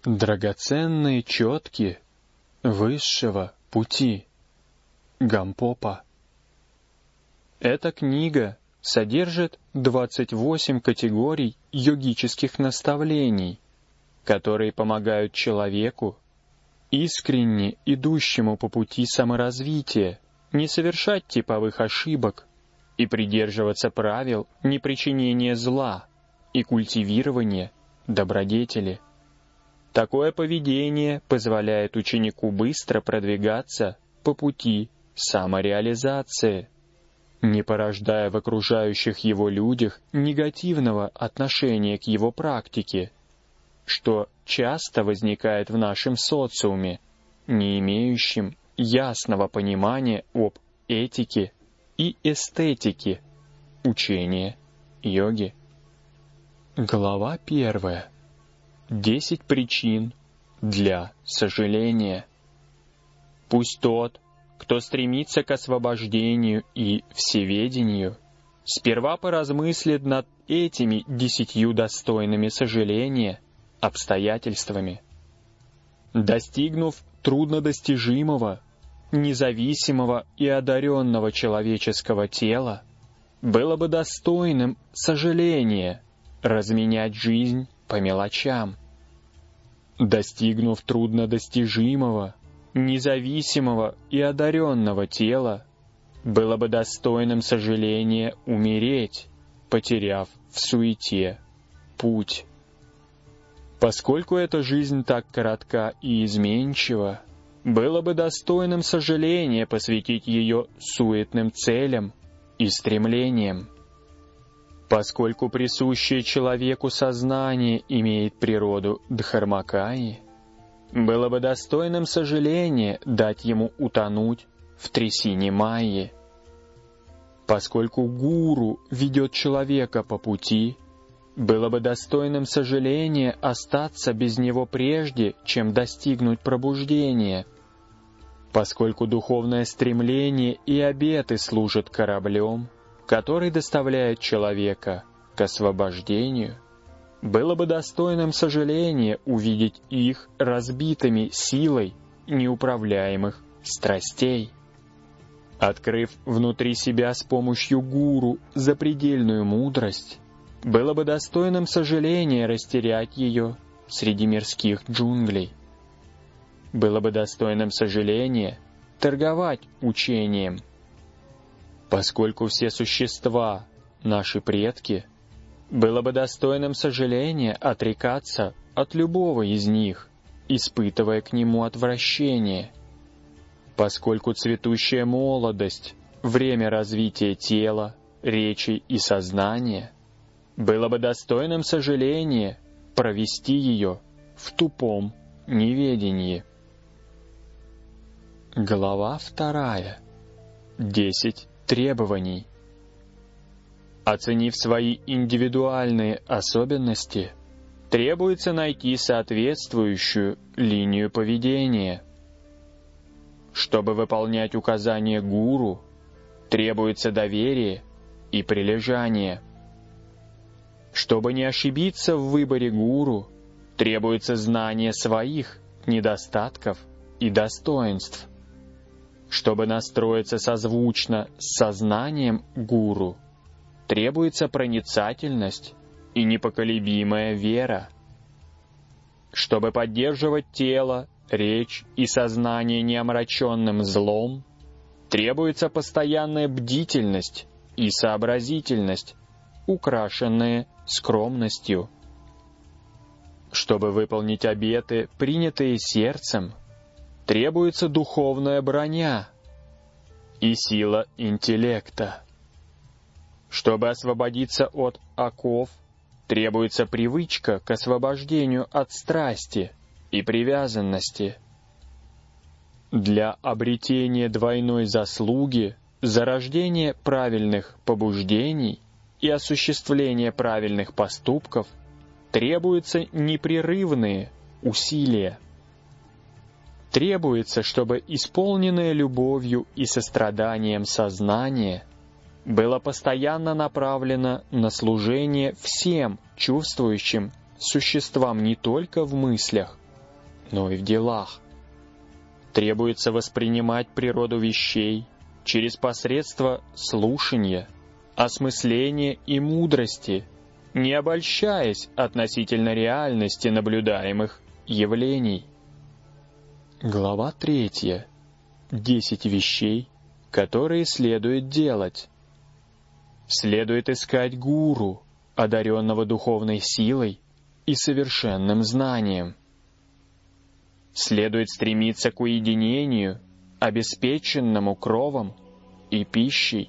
Драгоценные четки высшего пути. Гампопа. Эта книга содержит 28 категорий йогических наставлений, которые помогают человеку, искренне идущему по пути саморазвития, не совершать типовых ошибок и придерживаться правил непричинения зла и культивирования добродетели. Такое поведение позволяет ученику быстро продвигаться по пути самореализации, не порождая в окружающих его людях негативного отношения к его практике, что часто возникает в нашем социуме, не имеющем ясного понимания об этике и эстетике учения йоги. Глава 1. 10 причин для сожаления. Пусть тот, кто стремится к освобождению и всеведению, сперва поразмыслит над этими 10 достойными сожаления обстоятельствами. Достигнув труднодостижимого, независимого и одаренного человеческого тела, было бы достойным сожаления разменять жизнь по мелочам. Достигнув труднодостижимого, независимого и одаренного тела, было бы достойным сожаления умереть, потеряв в суете путь. Поскольку эта жизнь так коротка и изменчива, было бы достойным сожаления посвятить ее суетным целям и стремлениям. Поскольку присущее человеку сознание имеет природу дхармакаи, было бы достойным сожаления дать ему утонуть в трясине майи. Поскольку гуру ведет человека по пути, было бы достойным сожаления остаться без него прежде, чем достигнуть пробуждения. Поскольку духовное стремление и обеты служат кораблем, который доставляет человека к освобождению, было бы достойным сожаления увидеть их разбитыми силой неуправляемых страстей. Открыв внутри себя с помощью гуру запредельную мудрость, было бы достойным сожаления растерять ее среди мирских джунглей. Было бы достойным сожаления торговать учением. Поскольку все существа — наши предки, было бы достойным сожаления отрекаться от любого из них, испытывая к нему отвращение. Поскольку цветущая молодость — время развития тела, речи и сознания, было бы достойным сожаления провести ее в тупом неведении. Глава 2. 10 требований. Оценив свои индивидуальные особенности, требуется найти соответствующую линию поведения. Чтобы выполнять указания гуру, требуется доверие и прилежание. Чтобы не ошибиться в выборе гуру, требуется знание своих недостатков и достоинств. Чтобы настроиться созвучно с сознанием гуру, требуется проницательность и непоколебимая вера. Чтобы поддерживать тело, речь и сознание неомраченным злом, требуется постоянная бдительность и сообразительность, украшенные скромностью. Чтобы выполнить обеты, принятые сердцем, требуется духовная броня и сила интеллекта. Чтобы освободиться от оков, требуется привычка к освобождению от страсти и привязанности. Для обретения двойной заслуги за рождение правильных побуждений и осуществление правильных поступков требуются непрерывные усилия. Требуется, чтобы исполненное любовью и состраданием сознание было постоянно направлено на служение всем чувствующим существам не только в мыслях, но и в делах. Требуется воспринимать природу вещей через посредство слушания, осмысления и мудрости, не обольщаясь относительно реальности наблюдаемых явлений. Глава 3. 10 вещей, которые следует делать. Следует искать гуру, одаренного духовной силой и совершенным знанием. Следует стремиться к уединению, обеспеченному кровом и пищей.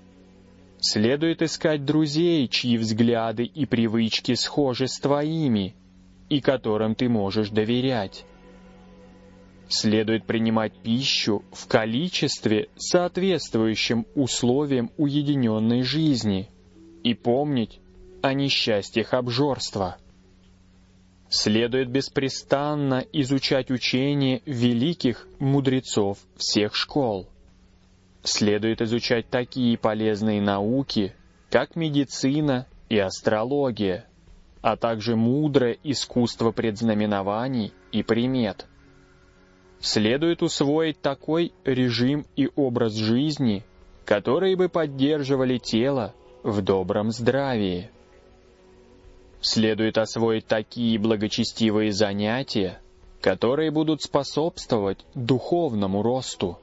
Следует искать друзей, чьи взгляды и привычки схожи с твоими, и которым ты можешь доверять. Следует принимать пищу в количестве, соответствующем условиям уединенной жизни, и помнить о несчастьях обжорства. Следует беспрестанно изучать учения великих мудрецов всех школ. Следует изучать такие полезные науки, как медицина и астрология, а также мудрое искусство предзнаменований и примет. Следует усвоить такой режим и образ жизни, которые бы поддерживали тело в добром здравии. Следует освоить такие благочестивые занятия, которые будут способствовать духовному росту.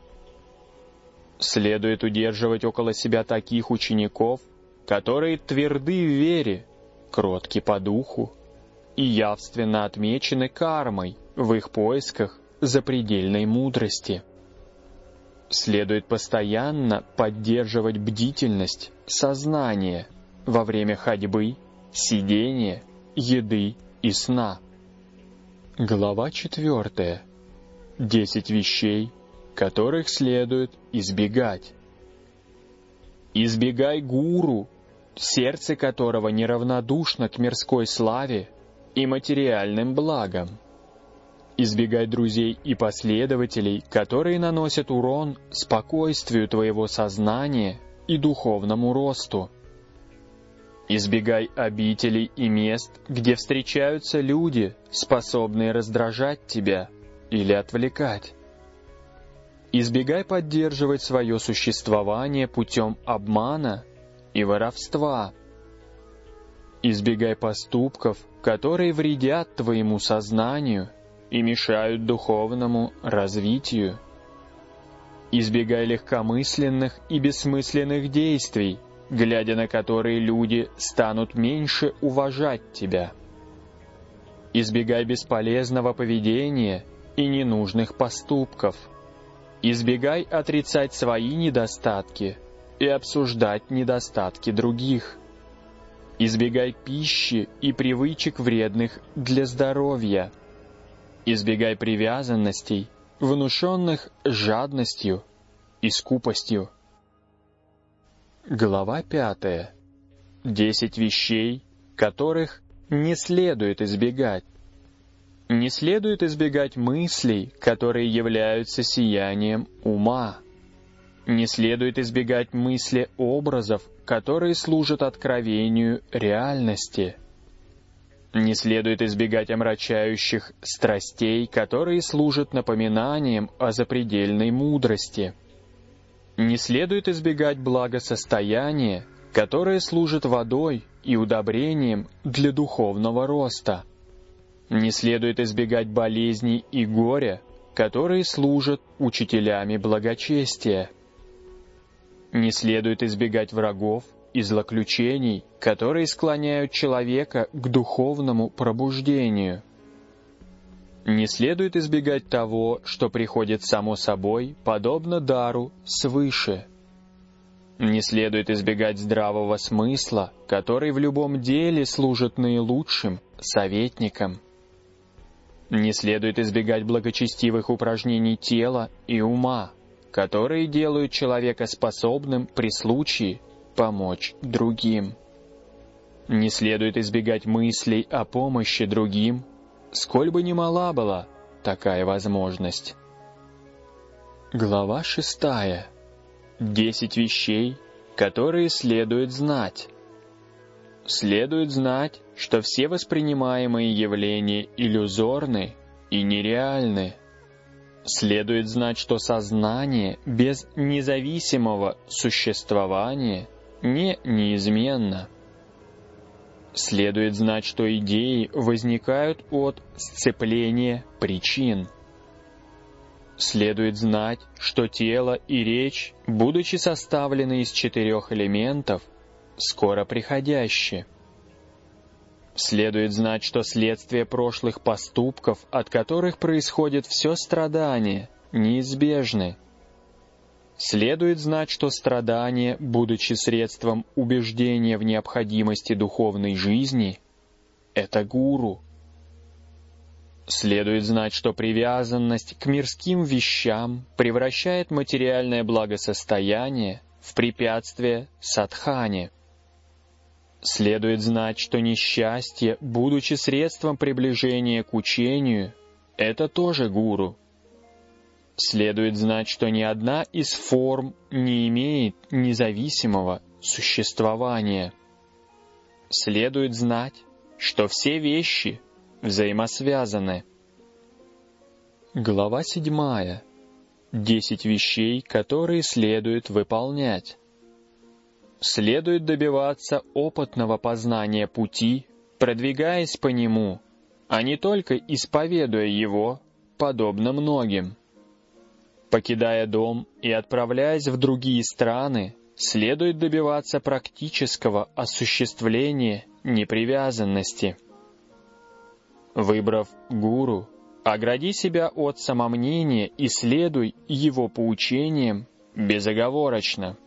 Следует удерживать около себя таких учеников, которые тверды в вере, кротки по духу и явственно отмечены кармой в их поисках запредельной мудрости. Следует постоянно поддерживать бдительность, сознание во время ходьбы, сидения, еды и сна. Глава 4. 10 вещей, которых следует избегать. Избегай гуру, сердце которого неравнодушно к мирской славе и материальным благам. Избегай друзей и последователей, которые наносят урон спокойствию твоего сознания и духовному росту. Избегай обителей и мест, где встречаются люди, способные раздражать тебя или отвлекать. Избегай поддерживать свое существование путем обмана и воровства. Избегай поступков, которые вредят твоему сознанию и мешают духовному развитию. Избегай легкомысленных и бессмысленных действий, глядя на которые люди станут меньше уважать тебя. Избегай бесполезного поведения и ненужных поступков. Избегай отрицать свои недостатки и обсуждать недостатки других. Избегай пищи и привычек вредных для здоровья. Избегай привязанностей, внушенных жадностью и скупостью. Глава 5. 10 вещей, которых не следует избегать. Не следует избегать мыслей, которые являются сиянием ума. Не следует избегать мысли образов, которые служат откровению реальности. Не следует избегать омрачающих страстей, которые служат напоминанием о запредельной мудрости. Не следует избегать благосостояния, которое служит водой и удобрением для духовного роста. Не следует избегать болезней и горя, которые служат учителями благочестия. Не следует избегать врагов и злоключений, которые склоняют человека к духовному пробуждению. Не следует избегать того, что приходит само собой, подобно дару свыше. Не следует избегать здравого смысла, который в любом деле служит наилучшим советником. Не следует избегать благочестивых упражнений тела и ума, которые делают человека способным при случае помочь другим. Не следует избегать мыслей о помощи другим, сколь бы ни мала была такая возможность. Глава 6. 10 вещей, которые следует знать. Следует знать, что все воспринимаемые явления иллюзорны и нереальны. Следует знать, что сознание без независимого существования не неизменно. Следует знать, что идеи возникают от сцепления причин. Следует знать, что тело и речь, будучи составлены из 4 элементов, скоро приходящие. Следует знать, что следствие прошлых поступков, от которых происходит все страдание, неизбежны. Следует знать, что страдание, будучи средством убеждения в необходимости духовной жизни, это гуру. Следует знать, что привязанность к мирским вещам превращает материальное благосостояние в препятствие садхане. Следует знать, что несчастье, будучи средством приближения к учению, это тоже гуру. Следует знать, что ни одна из форм не имеет независимого существования. Следует знать, что все вещи взаимосвязаны. Глава 7. 10 вещей, которые следует выполнять. Следует добиваться опытного познания пути, продвигаясь по нему, а не только исповедуя его, подобно многим. Покидая дом и отправляясь в другие страны, следует добиваться практического осуществления непривязанности. Выбрав гуру, огради себя от самомнения и следуй его поучениям безоговорочно.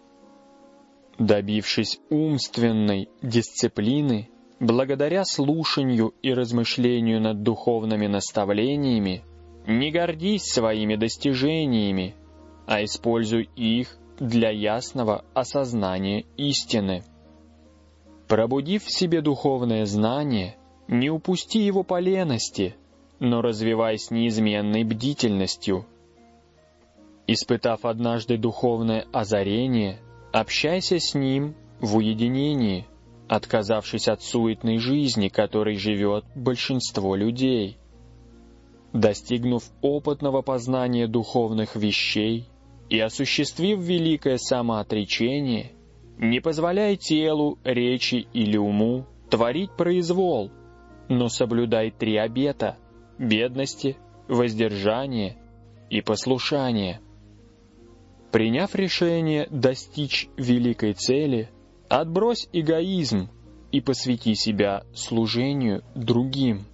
Добившись умственной дисциплины, благодаря слушанию и размышлению над духовными наставлениями, не гордись своими достижениями, а используй их для ясного осознания истины. Пробудив в себе духовное знание, не упусти его по лености, но развивай с неизменной бдительностью. Испытав однажды духовное озарение, общайся с ним в уединении, отказавшись от суетной жизни, которой живет большинство людей. Достигнув опытного познания духовных вещей и осуществив великое самоотречение, не позволяй телу, речи или уму творить произвол, но соблюдай 3 обета — бедности, воздержания и послушания. Приняв решение достичь великой цели, отбрось эгоизм и посвяти себя служению другим.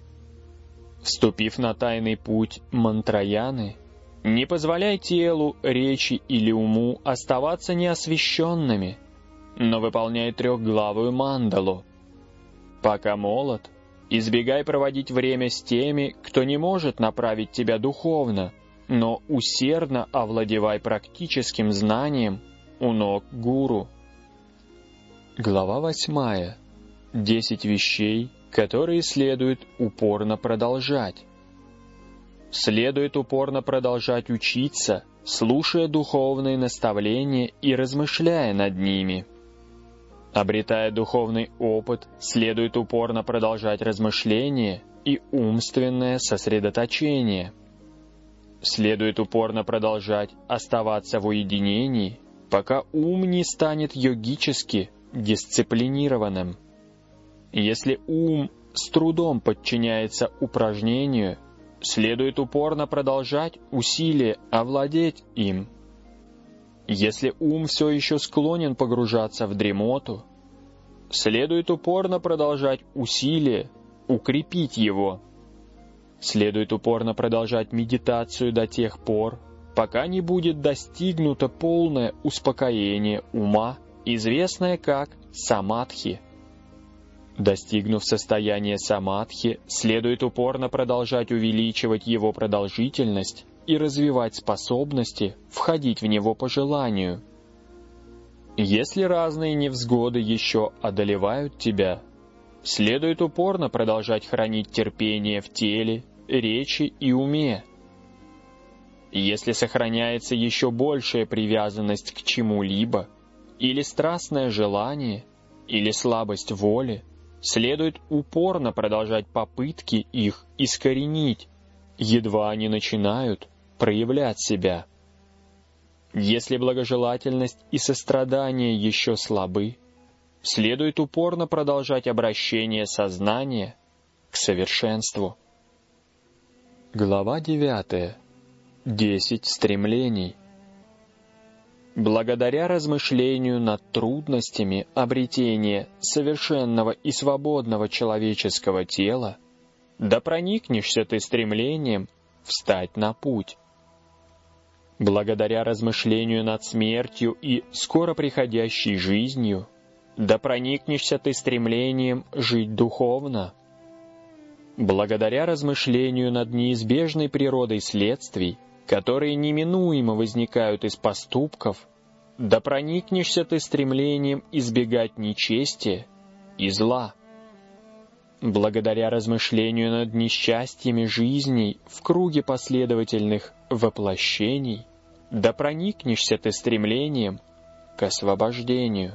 Вступив на тайный путь мантраяны, не позволяй телу, речи или уму оставаться неосвященными, но выполняй 3-главую мандалу. Пока молод, избегай проводить время с теми, кто не может направить тебя духовно, но усердно овладевай практическим знанием у ног гуру. Глава 8. 10 вещей, которые следует упорно продолжать. Следует упорно продолжать учиться, слушая духовные наставления и размышляя над ними. Обретая духовный опыт, следует упорно продолжать размышления и умственное сосредоточение. Следует упорно продолжать оставаться в уединении, пока ум не станет йогически дисциплинированным. Если ум с трудом подчиняется упражнению, следует упорно продолжать усилия овладеть им. Если ум все еще склонен погружаться в дремоту, следует упорно продолжать усилия укрепить его. Следует упорно продолжать медитацию до тех пор, пока не будет достигнуто полное успокоение ума, известное как самадхи. Достигнув состояния самадхи, следует упорно продолжать увеличивать его продолжительность и развивать способности входить в него по желанию. Если разные невзгоды еще одолевают тебя, следует упорно продолжать хранить терпение в теле, речи и уме. Если сохраняется еще большая привязанность к чему-либо, или страстное желание, или слабость воли, следует упорно продолжать попытки их искоренить, едва они начинают проявлять себя. Если благожелательность и сострадание еще слабы, следует упорно продолжать обращение сознания к совершенству. Глава 9. 10 стремлений. Благодаря размышлению над трудностями обретения совершенного и свободного человеческого тела, да проникнешься ты стремлением встать на путь. Благодаря размышлению над смертью и скоро приходящей жизнью, да проникнешься ты стремлением жить духовно. Благодаря размышлению над неизбежной природой следствий, которые неминуемо возникают из поступков, да проникнешься ты стремлением избегать нечестия и зла. Благодаря размышлению над несчастьями жизней в круге последовательных воплощений, да проникнешься ты стремлением к освобождению.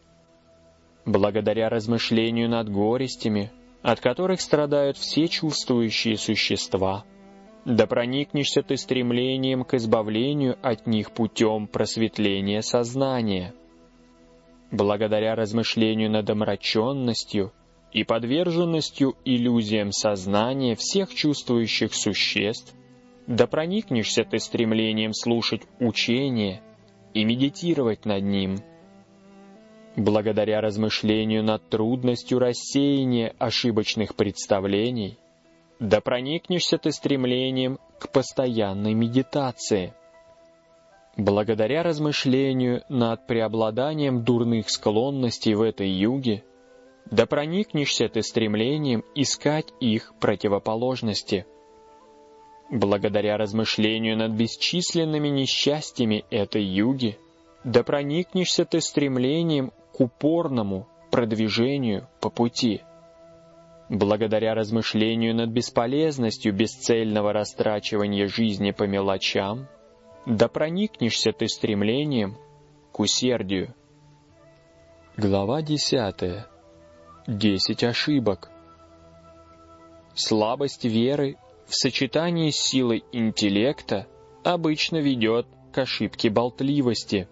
Благодаря размышлению над горестями, от которых страдают все чувствующие существа, да проникнешься ты стремлением к избавлению от них путем просветления сознания. Благодаря размышлению над омраченностью и подверженностью иллюзиям сознания всех чувствующих существ, да проникнешься ты стремлением слушать учение и медитировать над ним. Благодаря размышлению над трудностью рассеяния ошибочных представлений, да проникнешься ты стремлением к постоянной медитации. Благодаря размышлению над преобладанием дурных склонностей в этой юге, да проникнешься ты стремлением искать их противоположности. Благодаря размышлению над бесчисленными несчастьями этой юги, да проникнешься ты стремлением к упорному продвижению по пути. Благодаря размышлению над бесполезностью бесцельного растрачивания жизни по мелочам, да проникнешься ты стремлением к усердию. Глава 10. 10 ошибок. Слабость веры в сочетании с силой интеллекта обычно ведет к ошибке болтливости.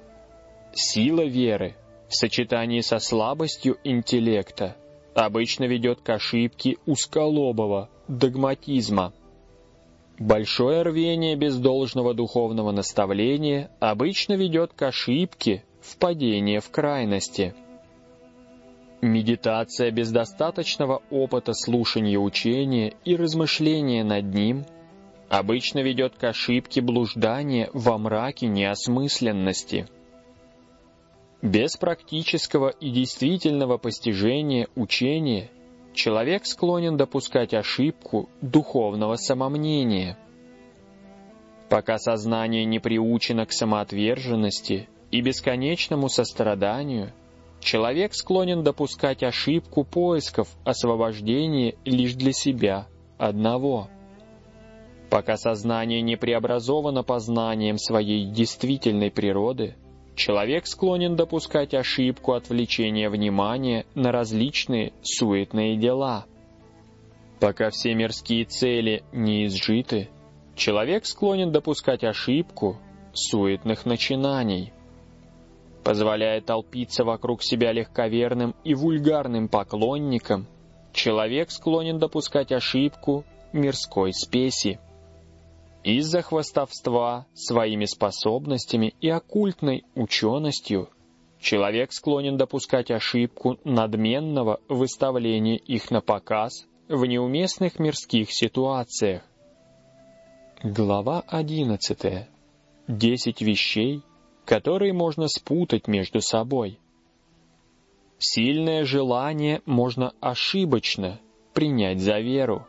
Сила веры в сочетании со слабостью интеллекта обычно ведет к ошибке узколобого догматизма. Большое рвение без должного духовного наставления обычно ведет к ошибке впадения в крайности. Медитация без достаточного опыта слушания учения и размышления над ним обычно ведет к ошибке блуждания во мраке неосмысленности. Без практического и действительного постижения учения человек склонен допускать ошибку духовного самомнения. Пока сознание не приучено к самоотверженности и бесконечному состраданию, человек склонен допускать ошибку поисков освобождения лишь для себя одного. Пока сознание не преобразовано познанием своей действительной природы, человек склонен допускать ошибку отвлечения внимания на различные суетные дела. Пока все мирские цели не изжиты, человек склонен допускать ошибку суетных начинаний. Позволяя толпиться вокруг себя легковерным и вульгарным поклонникам, человек склонен допускать ошибку мирской спеси. Из-за хвастовства своими способностями и оккультной ученостью человек склонен допускать ошибку надменного выставления их на показ в неуместных мирских ситуациях. Глава 11. 10 вещей, которые можно спутать между собой. Сильное желание можно ошибочно принять за веру.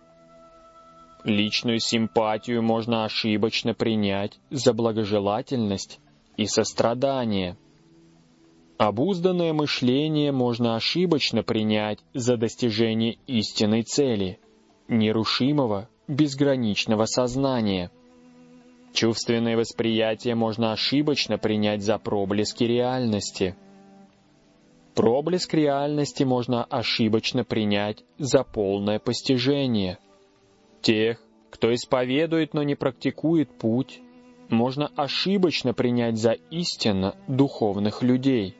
Личную симпатию можно ошибочно принять за благожелательность и сострадание. Обузданное мышление можно ошибочно принять за достижение истинной цели, нерушимого, безграничного сознания. Чувственное восприятие можно ошибочно принять за проблески реальности. Проблеск реальности можно ошибочно принять за полное постижение. Тех, кто исповедует, но не практикует путь, можно ошибочно принять за истинно духовных людей.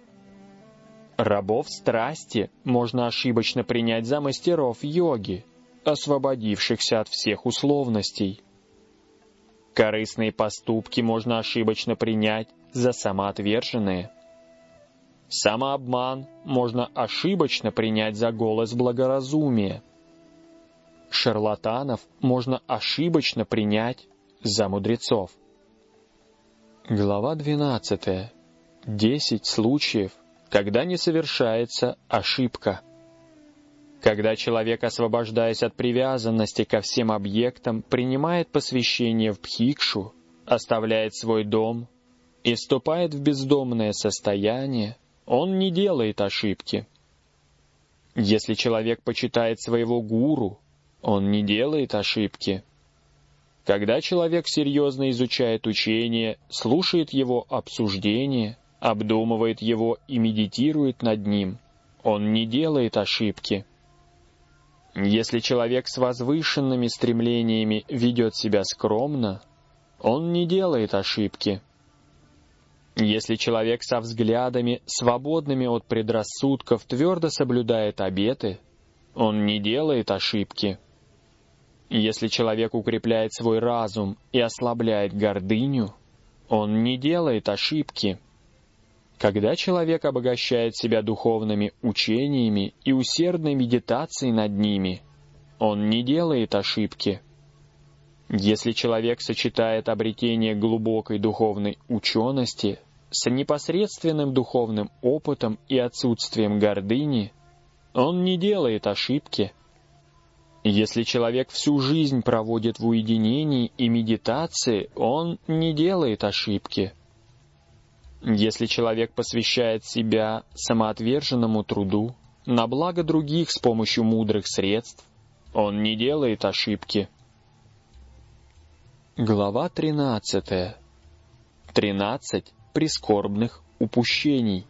Рабов страсти можно ошибочно принять за мастеров йоги, освободившихся от всех условностей. Корыстные поступки можно ошибочно принять за самоотверженные. Самообман можно ошибочно принять за голос благоразумия. Шарлатанов можно ошибочно принять за мудрецов. Глава 12. 10 случаев, когда не совершается ошибка. Когда человек, освобождаясь от привязанности ко всем объектам, принимает посвящение в бхикшу, оставляет свой дом и вступает в бездомное состояние, он не делает ошибки. Если человек почитает своего гуру, он не делает ошибки. Когда человек серьезно изучает учение, слушает его обсуждение, обдумывает его и медитирует над ним, он не делает ошибки. Если человек с возвышенными стремлениями ведет себя скромно, он не делает ошибки. Если человек со взглядами, свободными от предрассудков, твердо соблюдает обеты, он не делает ошибки. Если человек укрепляет свой разум и ослабляет гордыню, он не делает ошибки. Когда человек обогащает себя духовными учениями и усердной медитацией над ними, он не делает ошибки. Если человек сочетает обретение глубокой духовной учености с непосредственным духовным опытом и отсутствием гордыни, он не делает ошибки. Если человек всю жизнь проводит в уединении и медитации, он не делает ошибки. Если человек посвящает себя самоотверженному труду на благо других с помощью мудрых средств, он не делает ошибки. Глава 13. 13 прискорбных упущений.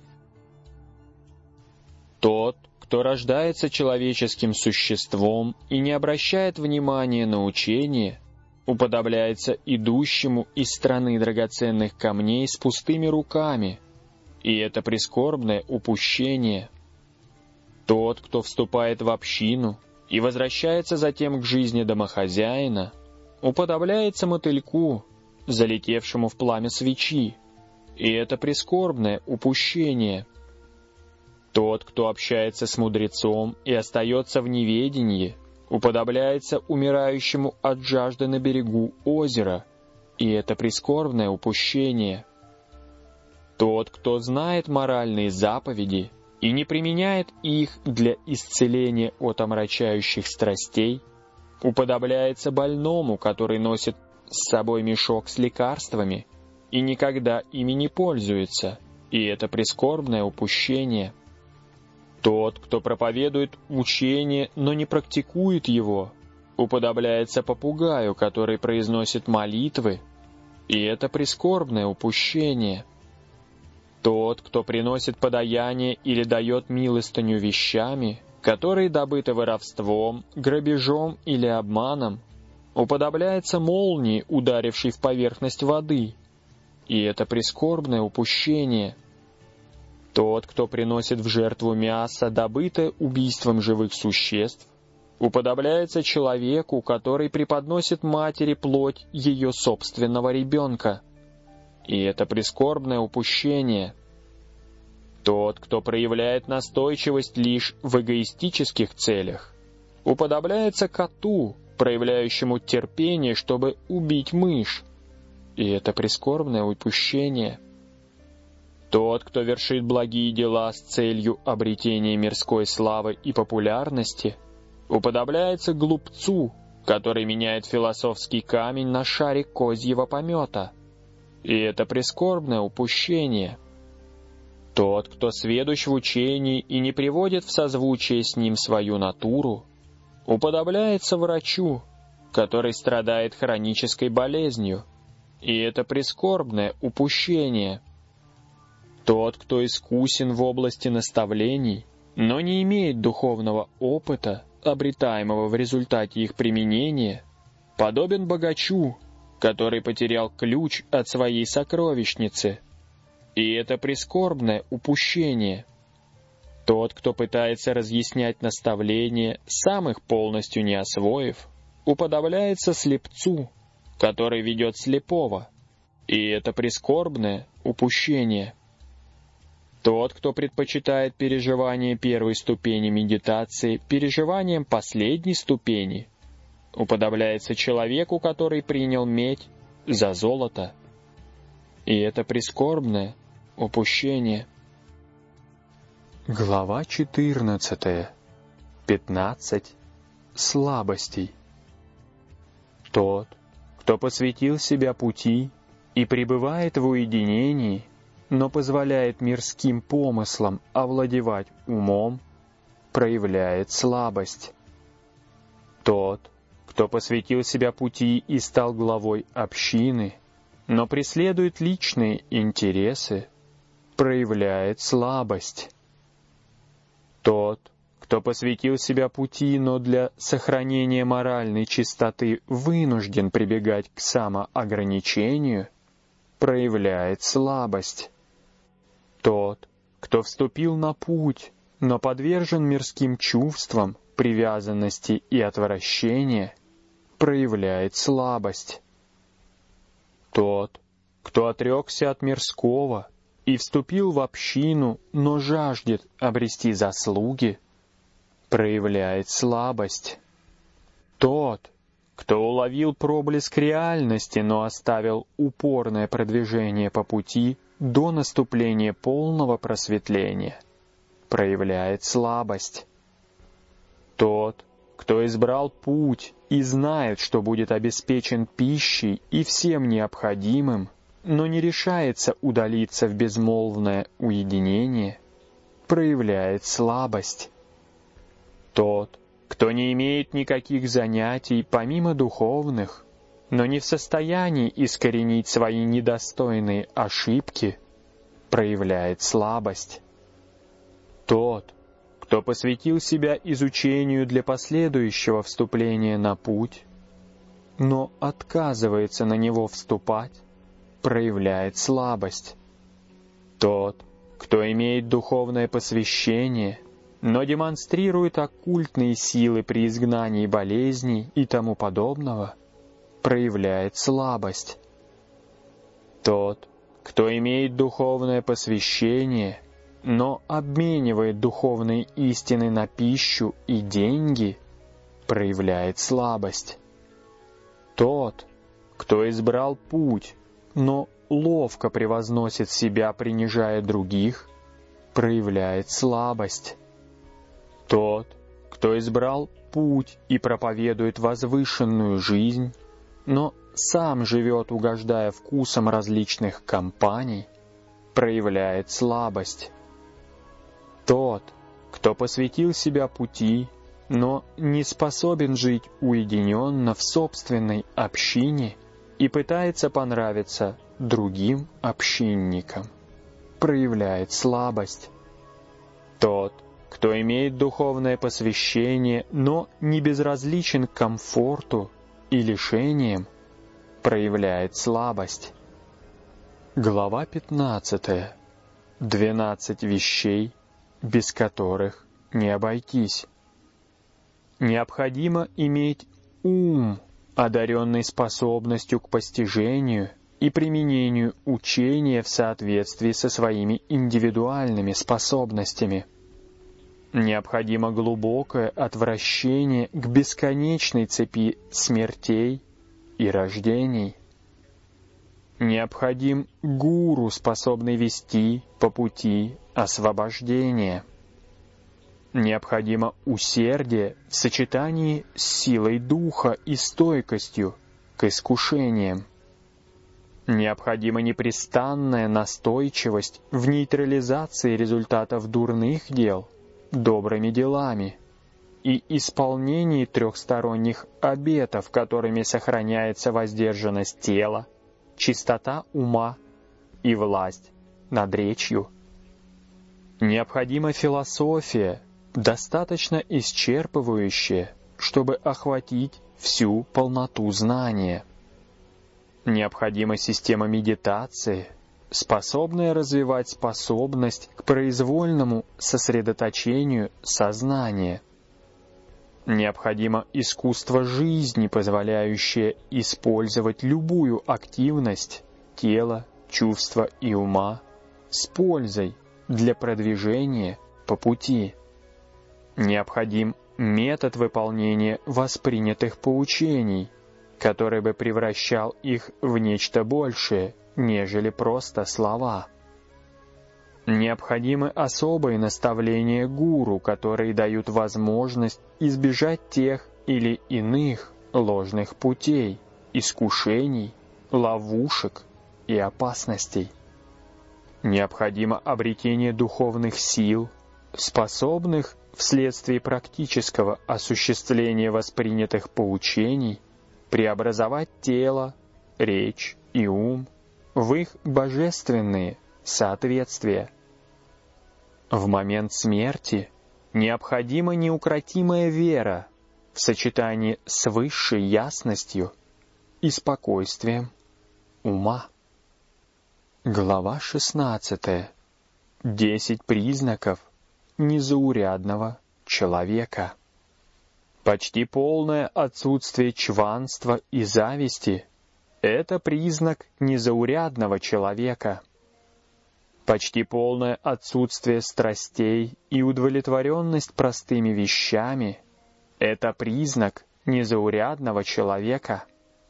Тот, кто рождается человеческим существом и не обращает внимания на учение, уподобляется идущему из страны драгоценных камней с пустыми руками, и это прискорбное упущение. Тот, кто вступает в общину и возвращается затем к жизни домохозяина, уподобляется мотыльку, залетевшему в пламя свечи, и это прискорбное упущение. Тот, кто общается с мудрецом и остается в неведении, уподобляется умирающему от жажды на берегу озера, и это прискорбное упущение. Тот, кто знает моральные заповеди и не применяет их для исцеления от омрачающих страстей, уподобляется больному, который носит с собой мешок с лекарствами и никогда ими не пользуется, и это прискорбное упущение. Тот, кто проповедует учение, но не практикует его, уподобляется попугаю, который произносит молитвы, и это прискорбное упущение. Тот, кто приносит подаяние или дает милостыню вещами, которые добыты воровством, грабежом или обманом, уподобляется молнии, ударившей в поверхность воды, и это прискорбное упущение. Тот, кто приносит в жертву мясо, добытое убийством живых существ, уподобляется человеку, который преподносит матери плоть ее собственного ребенка, и это прискорбное упущение. Тот, кто проявляет настойчивость лишь в эгоистических целях, уподобляется коту, проявляющему терпение, чтобы убить мышь, и это прискорбное упущение. Тот, кто вершит благие дела с целью обретения мирской славы и популярности, уподобляется глупцу, который меняет философский камень на шарик козьего помета, и это прискорбное упущение. Тот, кто сведущ в учении и не приводит в созвучие с ним свою натуру, уподобляется врачу, который страдает хронической болезнью, и это прискорбное упущение. Тот, кто искусен в области наставлений, но не имеет духовного опыта, обретаемого в результате их применения, подобен богачу, который потерял ключ от своей сокровищницы. И это прискорбное упущение. Тот, кто пытается разъяснять наставления, сам их полностью не освоив, уподобляется слепцу, который ведет слепого. И это прискорбное упущение. Тот, кто предпочитает переживание первой ступени медитации переживанием последней ступени, уподобляется человеку, который принял медь за золото. И это прискорбное упущение. Глава 14. 15 слабостей. Тот, кто посвятил себя пути и пребывает в уединении, но позволяет мирским помыслам овладевать умом, проявляет слабость. Тот, кто посвятил себя пути и стал главой общины, но преследует личные интересы, проявляет слабость. Тот, кто посвятил себя пути, но для сохранения моральной чистоты вынужден прибегать к самоограничению, проявляет слабость. Тот, кто вступил на путь, но подвержен мирским чувствам, привязанности и отвращения, проявляет слабость. Тот, кто отрекся от мирского и вступил в общину, но жаждет обрести заслуги, проявляет слабость. Тот, кто уловил проблеск реальности, но оставил упорное продвижение по пути до наступления полного просветления, проявляет слабость. Тот, кто избрал путь и знает, что будет обеспечен пищей и всем необходимым, но не решается удалиться в безмолвное уединение, проявляет слабость. Тот, кто не имеет никаких занятий помимо духовных, но не в состоянии искоренить свои недостойные ошибки, проявляет слабость. Тот, кто посвятил себя изучению для последующего вступления на путь, но отказывается на него вступать, проявляет слабость. Тот, кто имеет духовное посвящение, но демонстрирует оккультные силы при изгнании болезней и тому подобного, проявляет слабость. Тот, кто имеет духовное посвящение, но обменивает духовные истины на пищу и деньги, проявляет слабость. Тот, кто избрал путь, но ловко превозносит себя, принижая других, проявляет слабость. Тот, кто избрал путь и проповедует возвышенную жизнь, но сам живет, угождая вкусам различных компаний, проявляет слабость. Тот, кто посвятил себя пути, но не способен жить уединенно в собственной общине и пытается понравиться другим общинникам, проявляет слабость. Тот, кто имеет духовное посвящение, но не безразличен к комфорту и лишениям, проявляет слабость. Глава 15. 12 вещей, без которых не обойтись. Необходимо иметь ум, одаренный способностью к постижению и применению учения в соответствии со своими индивидуальными способностями. Необходимо глубокое отвращение к бесконечной цепи смертей и рождений. Необходим гуру, способный вести по пути освобождения. Необходимо усердие в сочетании с силой духа и стойкостью к искушениям. Необходима непрестанная настойчивость в нейтрализации результатов дурных дел добрыми делами и исполнении трехсторонних обетов, которыми сохраняется воздержанность тела, чистота ума и власть над речью. Необходима философия, достаточно исчерпывающая, чтобы охватить всю полноту знания. Необходима система медитации, способная развивать способность к произвольному сосредоточению сознания. Необходимо искусство жизни, позволяющее использовать любую активность тела, чувства и ума с пользой для продвижения по пути. Необходим метод выполнения воспринятых поучений, который бы превращал их в нечто большее, нежели просто слова. Необходимы особые наставления гуру, которые дают возможность избежать тех или иных ложных путей, искушений, ловушек и опасностей. Необходимо обретение духовных сил, способных вследствие практического осуществления воспринятых поучений преобразовать тело, речь и ум в их божественные соответствия. В момент смерти необходима неукротимая вера в сочетании с высшей ясностью и спокойствием ума. Глава 16. 10 признаков незаурядного человека. Почти полное отсутствие чванства и зависти — это признак незаурядного человека. Почти полное отсутствие страстей и удовлетворенность простыми вещами — это признак незаурядного человека.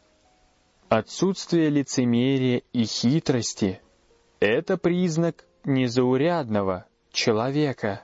Отсутствие лицемерия и хитрости — это признак незаурядного человека.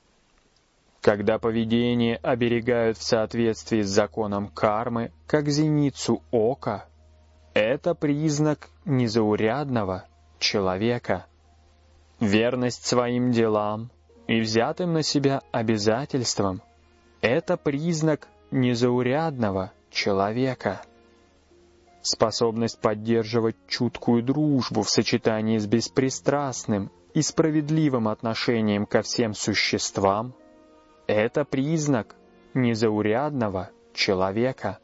Когда поведение оберегают в соответствии с законом кармы, как зеницу ока, это признак незаурядного человека. Верность своим делам и взятым на себя обязательствам — это признак незаурядного человека. Способность поддерживать чуткую дружбу в сочетании с беспристрастным и справедливым отношением ко всем существам — это признак незаурядного человека.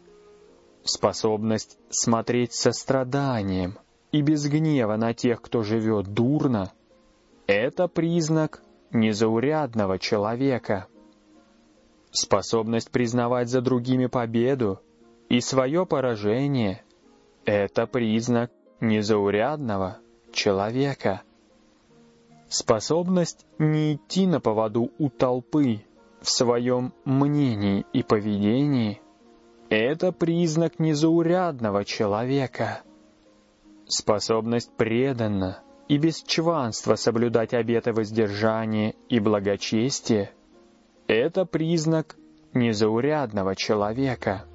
Способность смотреть с состраданием и без гнева на тех, кто живет дурно — это признак незаурядного человека. Способность признавать за другими победу и свое поражение — это признак незаурядного человека. Способность не идти на поводу у толпы в своем мнении и поведении — это признак незаурядного человека. Способность преданно и без чванства соблюдать обеты воздержания и благочестия — это признак незаурядного человека.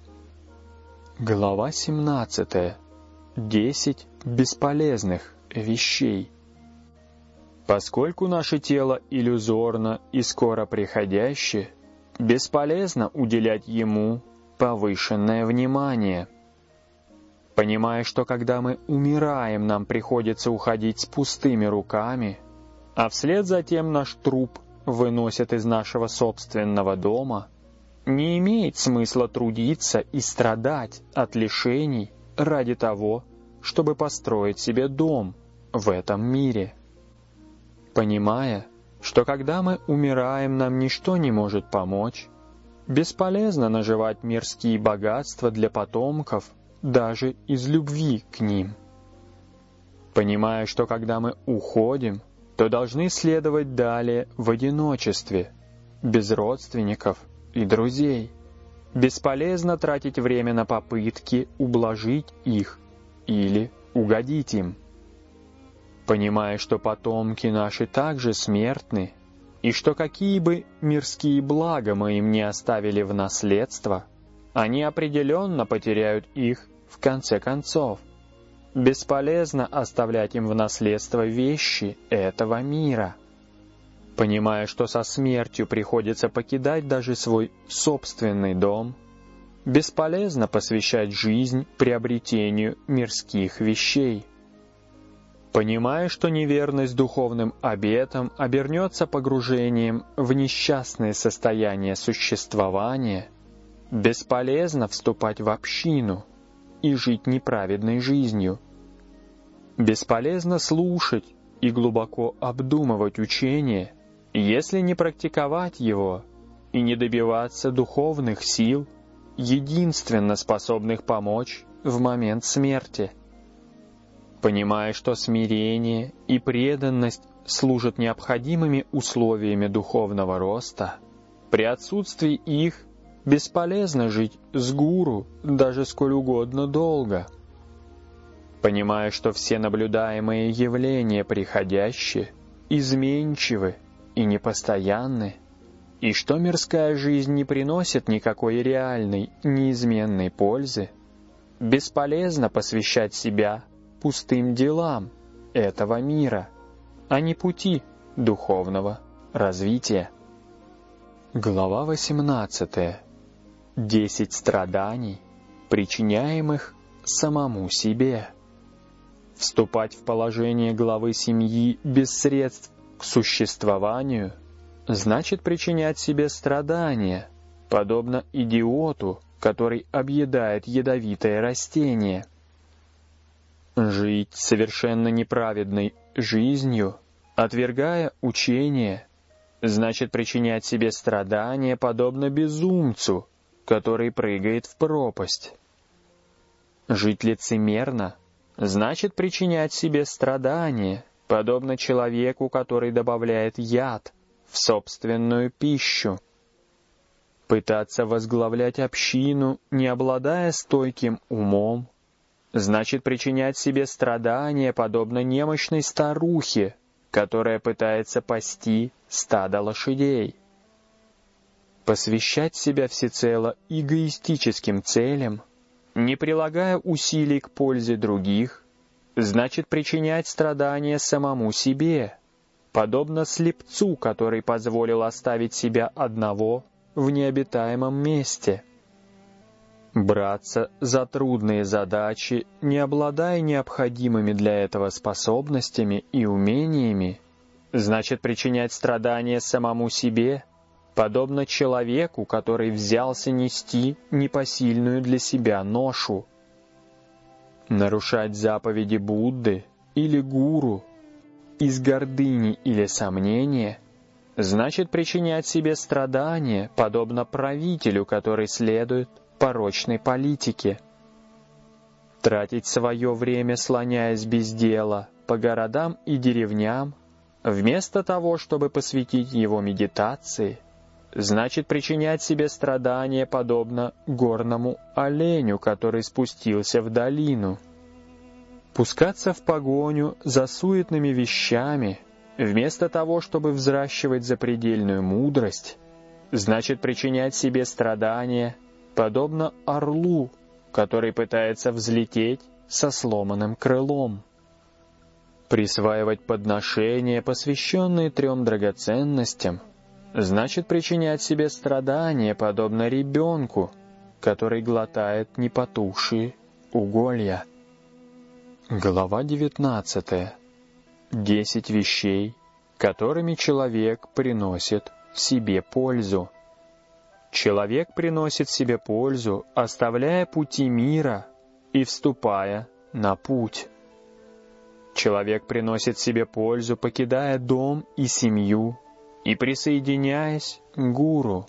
Глава 17. 10 бесполезных вещей. Поскольку наше тело иллюзорно и скоро приходяще, бесполезно уделять ему повышенное внимание. Понимая, что когда мы умираем, нам приходится уходить с пустыми руками, а вслед за тем наш труп выносят из нашего собственного дома, не имеет смысла трудиться и страдать от лишений ради того, чтобы построить себе дом в этом мире. Понимая, что когда мы умираем, нам ничто не может помочь, бесполезно наживать мирские богатства для потомков даже из любви к ним. Понимая, что когда мы уходим, то должны следовать далее в одиночестве, без родственников и друзей. Бесполезно тратить время на попытки ублажить их или угодить им. Понимая, что потомки наши также смертны, и что какие бы мирские блага мы им не оставили в наследство, они определенно потеряют их в конце концов. Бесполезно оставлять им в наследство вещи этого мира. Понимая, что со смертью приходится покидать даже свой собственный дом, бесполезно посвящать жизнь приобретению мирских вещей. Понимая, что неверность духовным обетам обернется погружением в несчастное состояние существования, бесполезно вступать в общину и жить неправедной жизнью. Бесполезно слушать и глубоко обдумывать учение, если не практиковать его и не добиваться духовных сил, единственно способных помочь в момент смерти. Понимая, что смирение и преданность служат необходимыми условиями духовного роста, при отсутствии их бесполезно жить с гуру даже сколь угодно долго. Понимая, что все наблюдаемые явления приходящие, изменчивы и непостоянны, и что мирская жизнь не приносит никакой реальной, неизменной пользы, бесполезно посвящать себя пустым делам этого мира, а не пути духовного развития. Глава 18. 10 страданий, причиняемых самому себе. Вступать в положение главы семьи без средств к существованию значит причинять себе страдания, подобно идиоту, который объедает ядовитое растение. Жить совершенно неправедной жизнью, отвергая учение, значит причинять себе страдания, подобно безумцу, который прыгает в пропасть. Жить лицемерно значит причинять себе страдания, подобно человеку, который добавляет яд в собственную пищу. Пытаться возглавлять общину, не обладая стойким умом, значит причинять себе страдания, подобно немощной старухе, которая пытается пасти стадо лошадей. Посвящать себя всецело эгоистическим целям, не прилагая усилий к пользе других, значит причинять страдания самому себе, подобно слепцу, который позволил оставить себя одного в необитаемом месте. Браться за трудные задачи, не обладая необходимыми для этого способностями и умениями, значит причинять страдания самому себе, подобно человеку, который взялся нести непосильную для себя ношу. Нарушать заповеди Будды или гуру из гордыни или сомнения значит причинять себе страдания, подобно правителю, который следует порочной политике. Тратить свое время, слоняясь без дела по городам и деревням, вместо того, чтобы посвятить его медитации, значит причинять себе страдания, подобно горному оленю, который спустился в долину. Пускаться в погоню за суетными вещами, вместо того, чтобы взращивать запредельную мудрость, значит причинять себе страдания, подобно орлу, который пытается взлететь со сломанным крылом. Присваивать подношения, посвященные 3 драгоценностям, значит причинять себе страдания, подобно ребенку, который глотает непотухшие уголья. Глава 19. 10 вещей, которыми человек приносит себе пользу. Человек приносит себе пользу, оставляя пути мира и вступая на путь. Человек приносит себе пользу, покидая дом и семью и присоединяясь к гуру.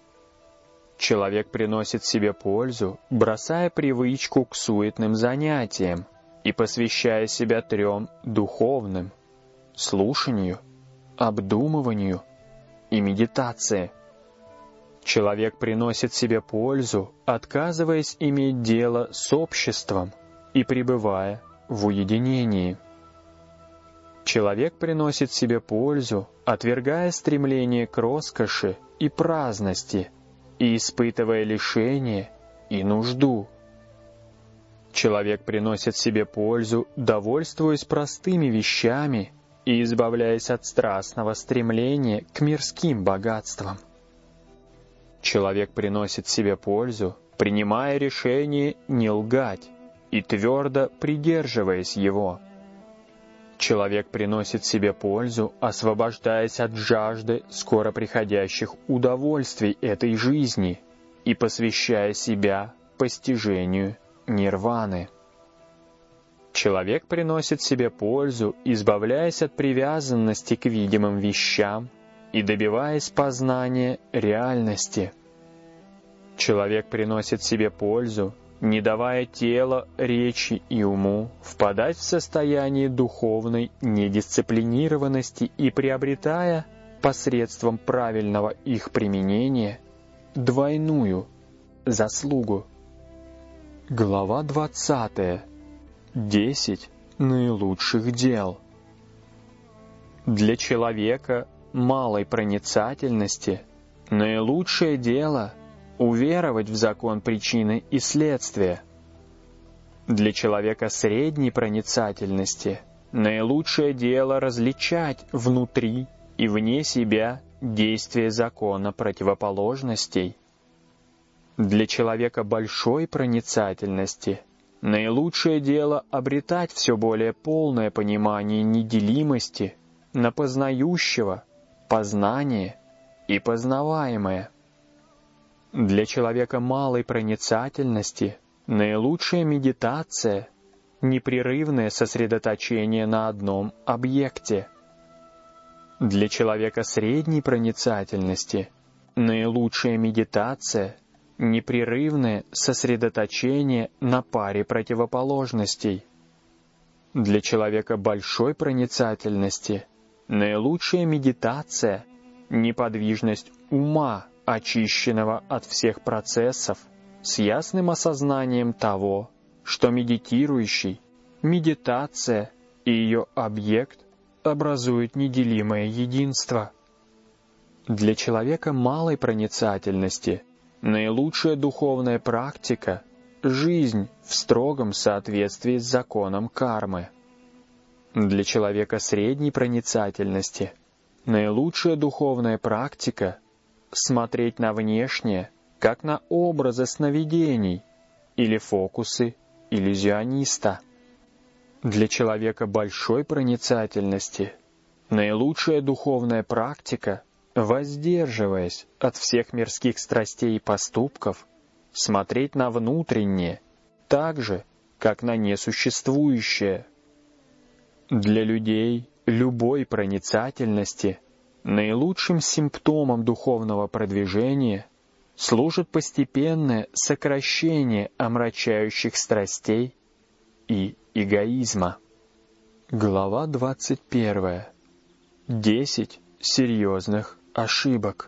Человек приносит себе пользу, бросая привычку к суетным занятиям и посвящая себя 3 духовным — слушанию, обдумыванию и медитации. Человек приносит себе пользу, отказываясь иметь дело с обществом и пребывая в уединении. Человек приносит себе пользу, отвергая стремление к роскоши и праздности и испытывая лишение и нужду. Человек приносит себе пользу, довольствуясь простыми вещами и избавляясь от страстного стремления к мирским богатствам. Человек приносит себе пользу, принимая решение не лгать и твердо придерживаясь его. Человек приносит себе пользу, освобождаясь от жажды скоро приходящих удовольствий этой жизни и посвящая себя постижению нирваны. Человек приносит себе пользу, избавляясь от привязанности к видимым вещам и добиваясь познания реальности. Человек приносит себе пользу, не давая телу, речи и уму впадать в состояние духовной недисциплинированности и приобретая посредством правильного их применения двойную заслугу. Глава 20. 10 наилучших дел. Для человека малой проницательности наилучшее дело — уверовать в закон причины и следствия. Для человека средней проницательности наилучшее дело — различать внутри и вне себя действие закона противоположностей. Для человека большой проницательности наилучшее дело — обретать все более полное понимание неделимости на познающего, познание и познаваемое. Для человека малой проницательности наилучшая медитация — непрерывное сосредоточение на одном объекте. Для человека средней проницательности наилучшая медитация — непрерывное сосредоточение на паре противоположностей. Для человека большой проницательности наилучшая медитация — неподвижность ума, очищенного от всех процессов, с ясным осознанием того, что медитирующий, медитация и ее объект образуют неделимое единство. Для человека малой проницательности наилучшая духовная практика — жизнь в строгом соответствии с законом кармы. Для человека средней проницательности наилучшая духовная практика — смотреть на внешнее, как на образы сновидений или фокусы иллюзиониста. Для человека большой проницательности наилучшая духовная практика, воздерживаясь от всех мирских страстей и поступков, смотреть на внутреннее, так же, как на несуществующее. Для людей любой проницательности наилучшим симптомом духовного продвижения служит постепенное сокращение омрачающих страстей и эгоизма. Глава 21. 10 серьезных ошибок.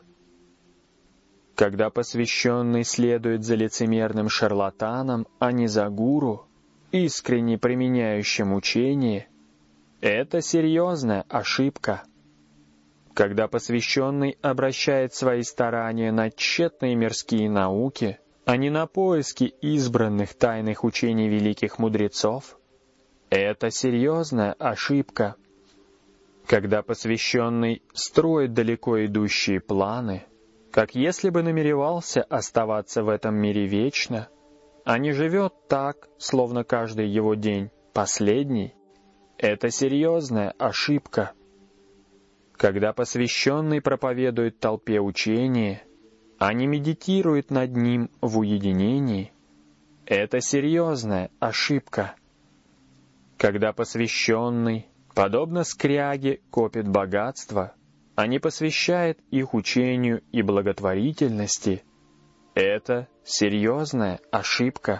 Когда посвященный следует за лицемерным шарлатаном, а не за гуру, искренне применяющим учение, это серьезная ошибка. Когда посвященный обращает свои старания на тщетные мирские науки, а не на поиски избранных тайных учений великих мудрецов, это серьезная ошибка. Когда посвященный строит далеко идущие планы, как если бы намеревался оставаться в этом мире вечно, а не живет так, словно каждый его день последний, это серьезная ошибка. Когда посвященный проповедует толпе учение, а не медитирует над ним в уединении, это серьезная ошибка. Когда посвященный, подобно скряге, копит богатства, а не посвящает их учению и благотворительности, это серьезная ошибка.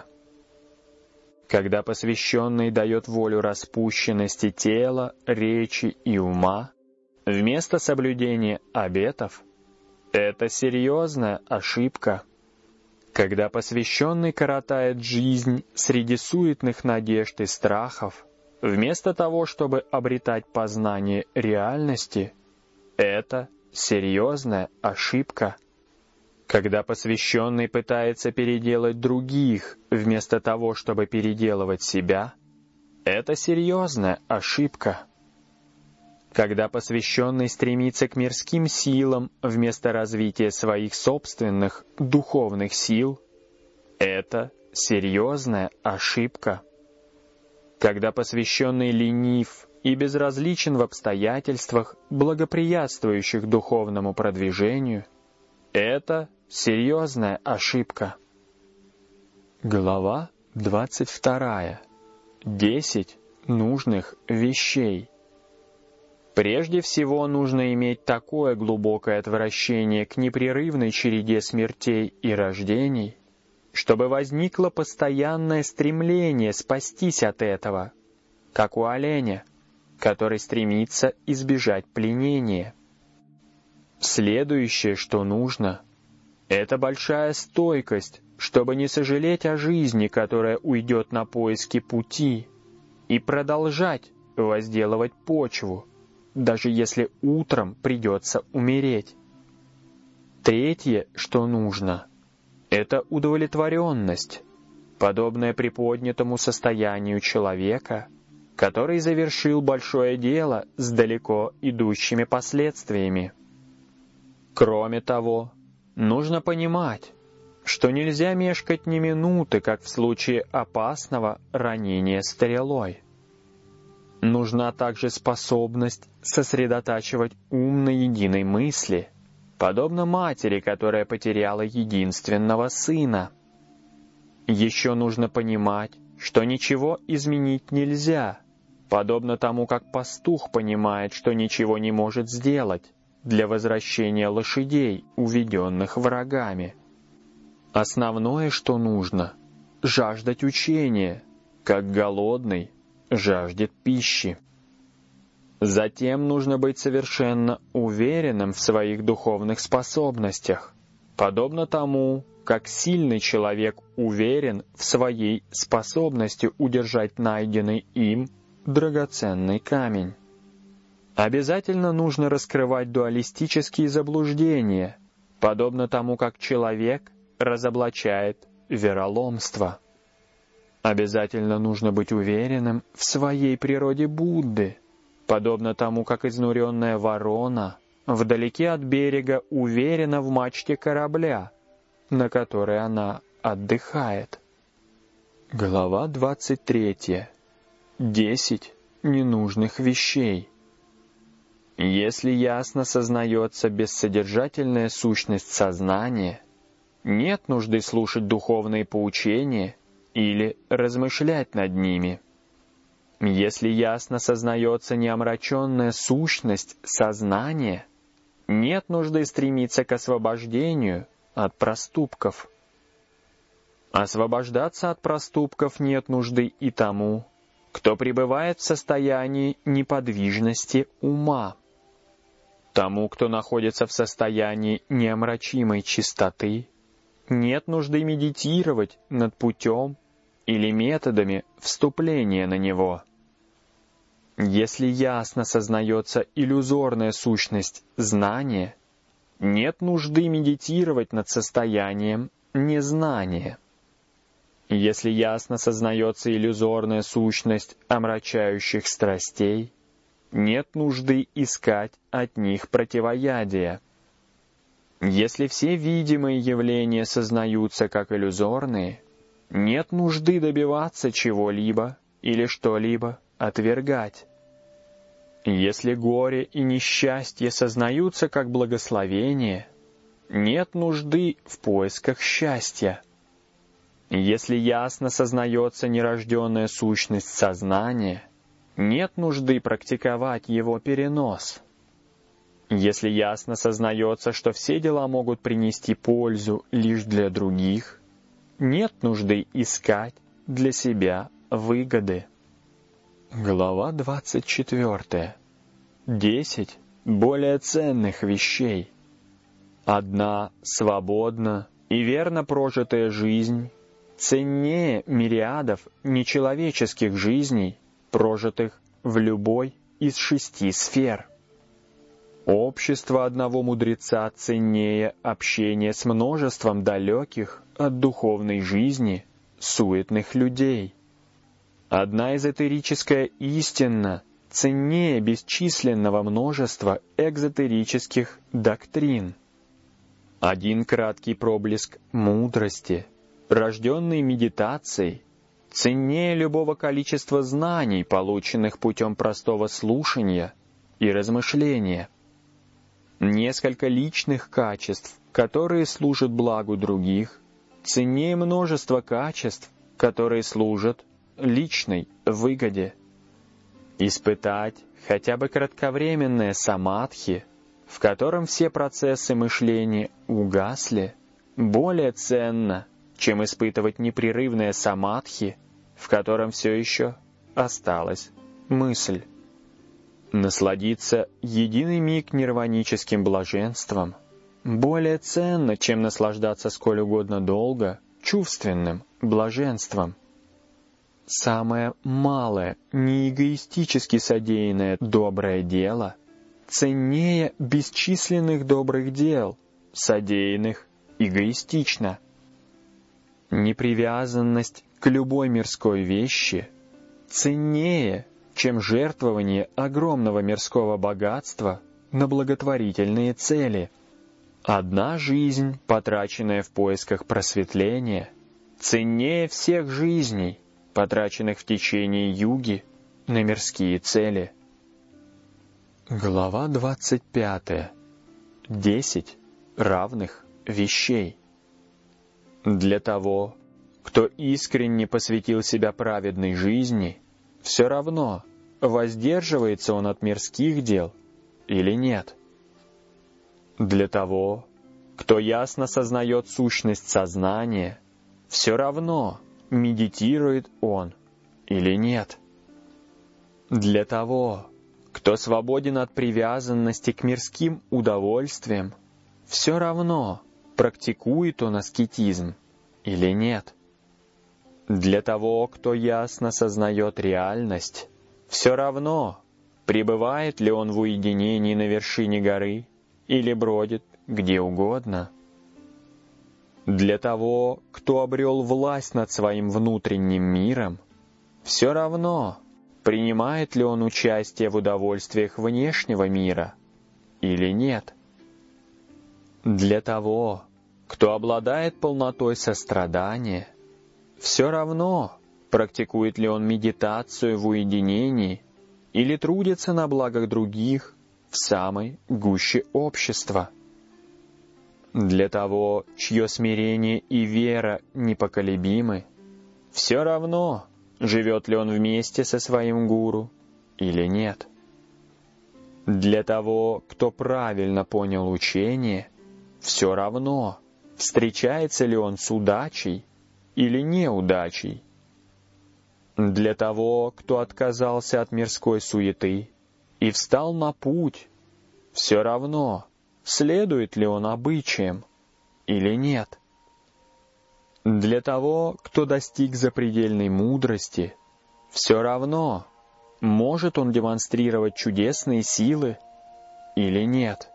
Когда посвященный дает волю распущенности тела, речи и ума, вместо соблюдения обетов, это серьезная ошибка. Когда посвященный коротает жизнь среди суетных надежд и страхов, вместо того, чтобы обретать познание реальности, это серьезная ошибка. Когда посвященный пытается переделать других, вместо того, чтобы переделывать себя, это серьезная ошибка. Когда посвященный стремится к мирским силам вместо развития своих собственных духовных сил, это серьезная ошибка. Когда посвященный ленив и безразличен в обстоятельствах, благоприятствующих духовному продвижению, это серьезная ошибка. Глава 22. 10 нужных вещей. Прежде всего нужно иметь такое глубокое отвращение к непрерывной череде смертей и рождений, чтобы возникло постоянное стремление спастись от этого, как у оленя, который стремится избежать пленения. Следующее, что нужно, это большая стойкость, чтобы не сожалеть о жизни, которая уйдет на поиски пути, и продолжать возделывать почву, даже если утром придется умереть. Третье, что нужно, это удовлетворенность, подобная приподнятому состоянию человека, который завершил большое дело с далеко идущими последствиями. Кроме того, нужно понимать, что нельзя мешкать ни минуты, как в случае опасного ранения стрелой. Нужна также способность сосредотачивать ум на единой мысли, подобно матери, которая потеряла единственного сына. Еще нужно понимать, что ничего изменить нельзя, подобно тому, как пастух понимает, что ничего не может сделать для возвращения лошадей, уведенных врагами. Основное, что нужно — жаждать учения, как голодный жаждет пищи. Затем нужно быть совершенно уверенным в своих духовных способностях, подобно тому, как сильный человек уверен в своей способности удержать найденный им драгоценный камень. Обязательно нужно раскрывать дуалистические заблуждения, подобно тому, как человек разоблачает вероломство. Обязательно нужно быть уверенным в своей природе Будды, подобно тому, как изнуренная ворона вдалеке от берега уверена в мачте корабля, на которой она отдыхает. Глава 23. 10 ненужных вещей. Если ясно сознается бессодержательная сущность сознания, нет нужды слушать духовные поучения или размышлять над ними. Если ясно сознается неомраченная сущность сознания, нет нужды стремиться к освобождению от проступков. Освобождаться от проступков нет нужды и тому, кто пребывает в состоянии неподвижности ума. Тому, кто находится в состоянии неомрачимой чистоты, нет нужды медитировать над путем или методами вступления на него. Если ясно сознается иллюзорная сущность знания, нет нужды медитировать над состоянием незнания. Если ясно сознается иллюзорная сущность омрачающих страстей, нет нужды искать от них противоядия. Если все видимые явления сознаются как иллюзорные, нет нужды добиваться чего-либо или что-либо отвергать. Если горе и несчастье сознаются как благословение, нет нужды в поисках счастья. Если ясно сознается нерожденная сущность сознания, нет нужды практиковать его перенос. Если ясно сознается, что все дела могут принести пользу лишь для других, нет нужды искать для себя выгоды. Глава 24. 10 более ценных вещей. Одна свободна и верно прожитая жизнь ценнее мириадов нечеловеческих жизней, прожитых в любой из 6 сфер. Общество одного мудреца ценнее общения с множеством далеких от духовной жизни суетных людей. Одна эзотерическая истина ценнее бесчисленного множества экзотерических доктрин. Один краткий проблеск мудрости, рожденный медитацией, ценнее любого количества знаний, полученных путем простого слушания и размышления. Несколько личных качеств, которые служат благу других, ценнее множества качеств, которые служат личной выгоде. Испытать хотя бы кратковременное самадхи, в котором все процессы мышления угасли, более ценно, чем испытывать непрерывное самадхи, в котором все еще осталась мысль. Насладиться единый миг нирваническим блаженством более ценно, чем наслаждаться сколь угодно долго чувственным блаженством. Самое малое, неэгоистически содеянное доброе дело ценнее бесчисленных добрых дел, содеянных эгоистично. Непривязанность к любой мирской вещи ценнее, чем жертвование огромного мирского богатства на благотворительные цели. Одна жизнь, потраченная в поисках просветления, ценнее всех жизней, потраченных в течение юги на мирские цели. Глава 25. 10 равных вещей. Для того, кто искренне посвятил себя праведной жизни, все равно, воздерживается он от мирских дел или нет. Для того, кто ясно сознает сущность сознания, все равно, медитирует он или нет. Для того, кто свободен от привязанности к мирским удовольствиям, все равно, практикует он аскетизм или нет. Для того, кто ясно сознает реальность, все равно, пребывает ли он в уединении на вершине горы или бродит где угодно. Для того, кто обрел власть над своим внутренним миром, все равно, принимает ли он участие в удовольствиях внешнего мира или нет. Для того, кто обладает полнотой сострадания, все равно, практикует ли он медитацию в уединении или трудится на благах других в самой гуще общества. Для того, чье смирение и вера непоколебимы, все равно, живет ли он вместе со своим гуру или нет. Для того, кто правильно понял учение, все равно, встречается ли он с удачей или неудачей. Для того, кто отказался от мирской суеты и встал на путь, все равно, следует ли он обычаям или нет. Для того, кто достиг запредельной мудрости, все равно, может он демонстрировать чудесные силы или нет.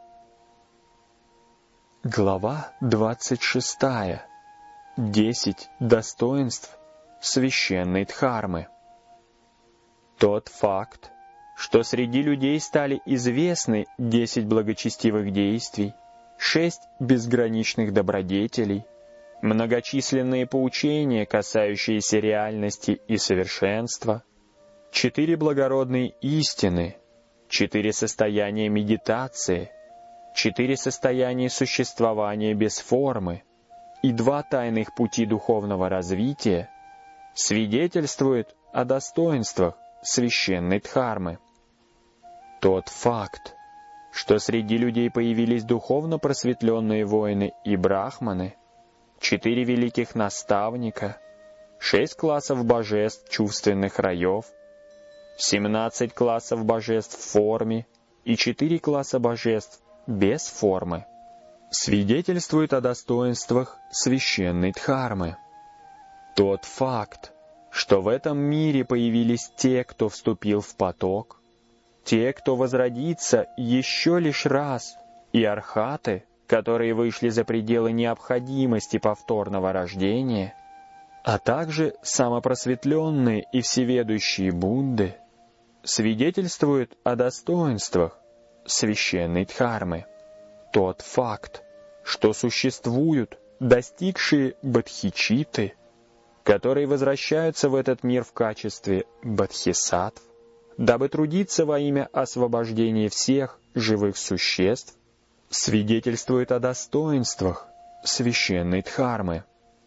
Глава 26. 10 достоинств священной Дхармы. Тот факт, что среди людей стали известны 10 благочестивых действий, 6 безграничных добродетелей, многочисленные поучения, касающиеся реальности и совершенства, 4 благородные истины, 4 состояния медитации, 4 состояния существования без формы и 2 тайных пути духовного развития свидетельствует о достоинствах священной Дхармы. Тот факт, что среди людей появились духовно просветленные воины и брахманы, 4 великих наставника, 6 классов божеств чувственных раев, 17 классов божеств в форме и 4 класса божеств без формы, свидетельствует о достоинствах священной Дхармы. Тот факт, что в этом мире появились те, кто вступил в поток, те, кто возродится еще лишь раз, и архаты, которые вышли за пределы необходимости повторного рождения, а также самопросветленные и всеведущие Будды, свидетельствуют о достоинствах священной Дхармы. Тот факт, что существуют достигшие бодхичитты, которые возвращаются в этот мир в качестве бодхисаттв, дабы трудиться во имя освобождения всех живых существ, свидетельствует о достоинствах священной Дхармы.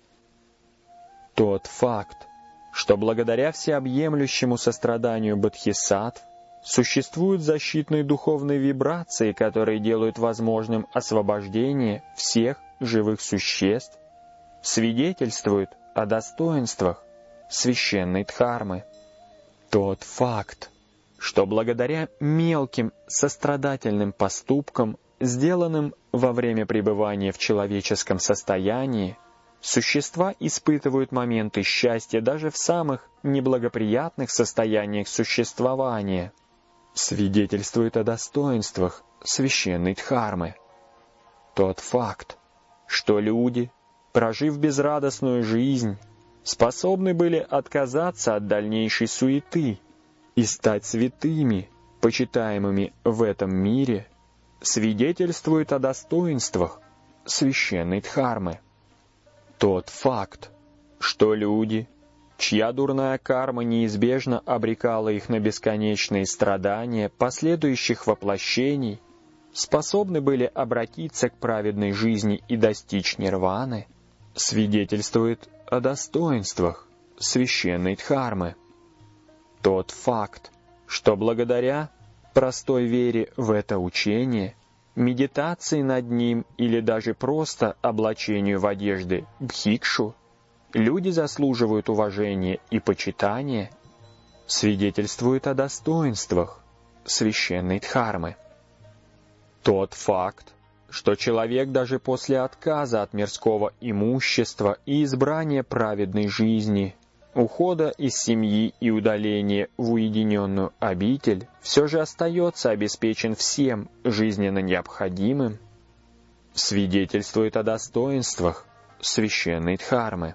Тот факт, что благодаря всеобъемлющему состраданию бодхисаттв существуют защитные духовные вибрации, которые делают возможным освобождение всех живых существ, свидетельствует о достоинствах священной Дхармы. Тот факт, что благодаря мелким сострадательным поступкам, сделанным во время пребывания в человеческом состоянии, существа испытывают моменты счастья даже в самых неблагоприятных состояниях существования, свидетельствует о достоинствах священной Дхармы. Тот факт, что люди, прожив безрадостную жизнь, способны были отказаться от дальнейшей суеты и стать святыми, почитаемыми в этом мире, свидетельствует о достоинствах священной Дхармы. Тот факт, что люди, чья дурная карма неизбежно обрекала их на бесконечные страдания последующих воплощений, способны были обратиться к праведной жизни и достичь нирваны, свидетельствует о достоинствах священной Дхармы. Тот факт, что благодаря простой вере в это учение, медитации над ним или даже просто облачению в одежды бхикшу, люди заслуживают уважения и почитания, свидетельствует о достоинствах священной Дхармы. Тот факт, что человек даже после отказа от мирского имущества и избрания праведной жизни, ухода из семьи и удаления в уединенную обитель, все же остается обеспечен всем жизненно необходимым, свидетельствует о достоинствах священной Дхармы.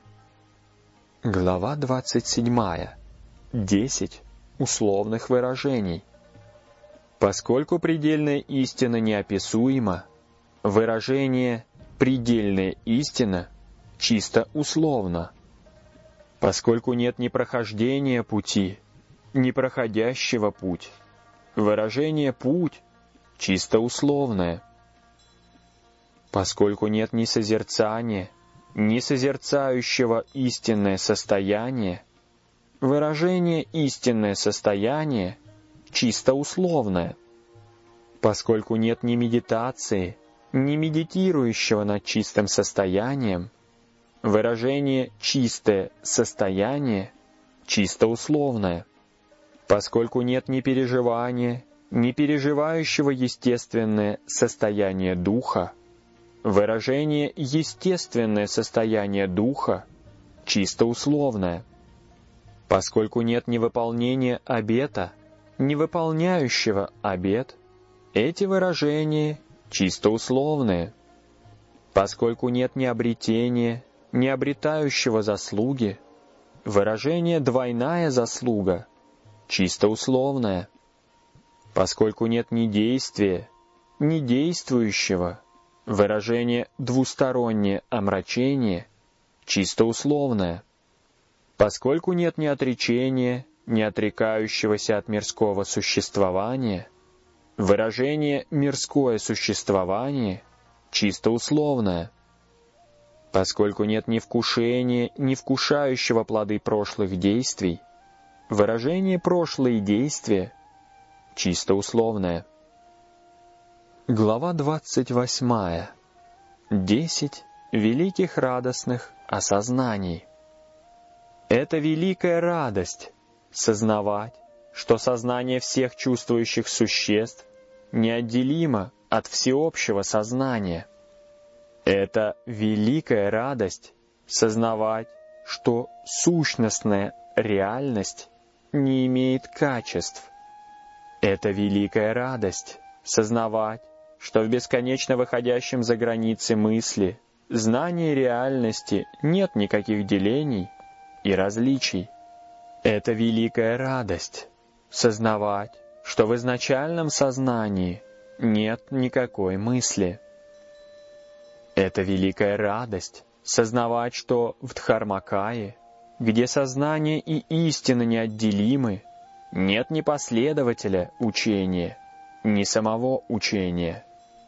Глава 27. 10 условных выражений. Поскольку предельная истина неописуема, выражение «предельная истина» чисто условно. Поскольку нет ни прохождения пути, ни проходящего путь, выражение «путь» чисто условное. Поскольку нет ни созерцания, ни созерцающего истинное состояние, выражение «истинное состояние» чисто условное. Поскольку нет ни медитации, ни медитирующего над чистым состоянием, выражение «чистое состояние» чисто условное. Поскольку нет ни переживания, ни переживающего естественное состояние духа, выражение «естественное состояние духа» чисто условное. Поскольку нет ни выполнения обета, ни выполняющего обет, эти выражения чисто условные. Поскольку нет ни обретения, ни обретающего заслуги, выражение «двойная заслуга» чисто условное. Поскольку нет ни действия, ни действующего, выражение «двустороннее омрачение» чисто условное. Поскольку нет ни отречения, ни отрекающегося от мирского существования, выражение «мирское существование» чисто условное. Поскольку нет ни вкушения, ни вкушающего плоды прошлых действий, выражение «прошлые действия» чисто условное. Глава 28. 10 великих радостных осознаний. Это великая радость — сознавать, что сознание всех чувствующих существ неотделимо от всеобщего сознания. Это великая радость — сознавать, что сущностная реальность не имеет качеств. Это великая радость — сознавать, что в бесконечно выходящем за границы мысли, знании реальности нет никаких делений и различий. Это великая радость — сознавать, что в изначальном сознании нет никакой мысли. Это великая радость — сознавать, что в Дхармакае где сознание и истина неотделимы, нет ни последователя учения, ни самого учения.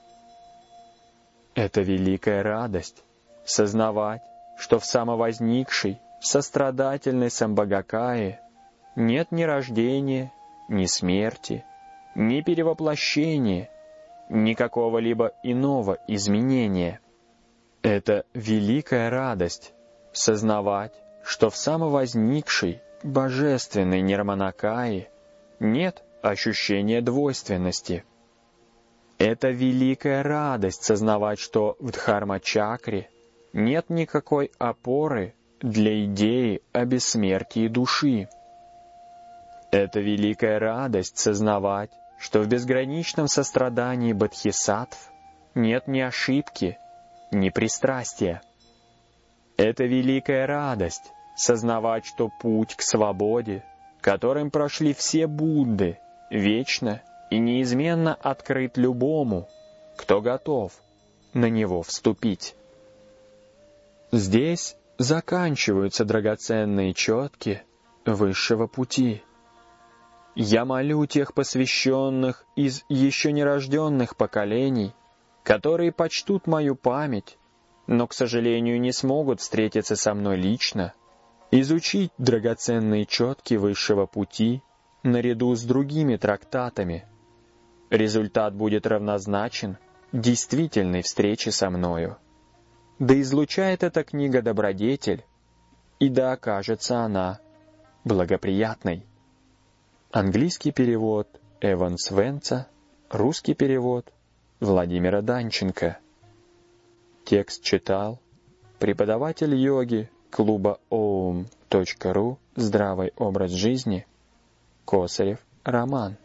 Это великая радость — сознавать, что в самовозникшей, сострадательной Самбхагакае нет ни рождения, ни смерти, ни перевоплощения, ни какого-либо иного изменения. Это великая радость — сознавать, что в самовозникшей, божественной Нирманакае нет ощущения двойственности. Это великая радость сознавать, что в Дхарма-чакре нет никакой опоры для идеи о бессмертии души. Это великая радость сознавать, что в безграничном сострадании бодхисаттв нет ни ошибки, ни пристрастия. Это великая радость сознавать, что путь к свободе, которым прошли все Будды, вечно и неизменно открыт любому, кто готов на него вступить. Здесь заканчиваются драгоценные четки высшего пути. Я молю тех посвященных из еще нерожденных поколений, которые почтут мою память, но, к сожалению, не смогут встретиться со мной лично, изучить драгоценные четки высшего пути наряду с другими трактатами. Результат будет равнозначен действительной встрече со мною. Да излучает эта книга добродетель, и да окажется она благоприятной. Английский перевод Эван Свенца, русский перевод Владимира Данченко. Текст читал преподаватель йоги клуба om.ru «Здравый образ жизни» Косарев Роман.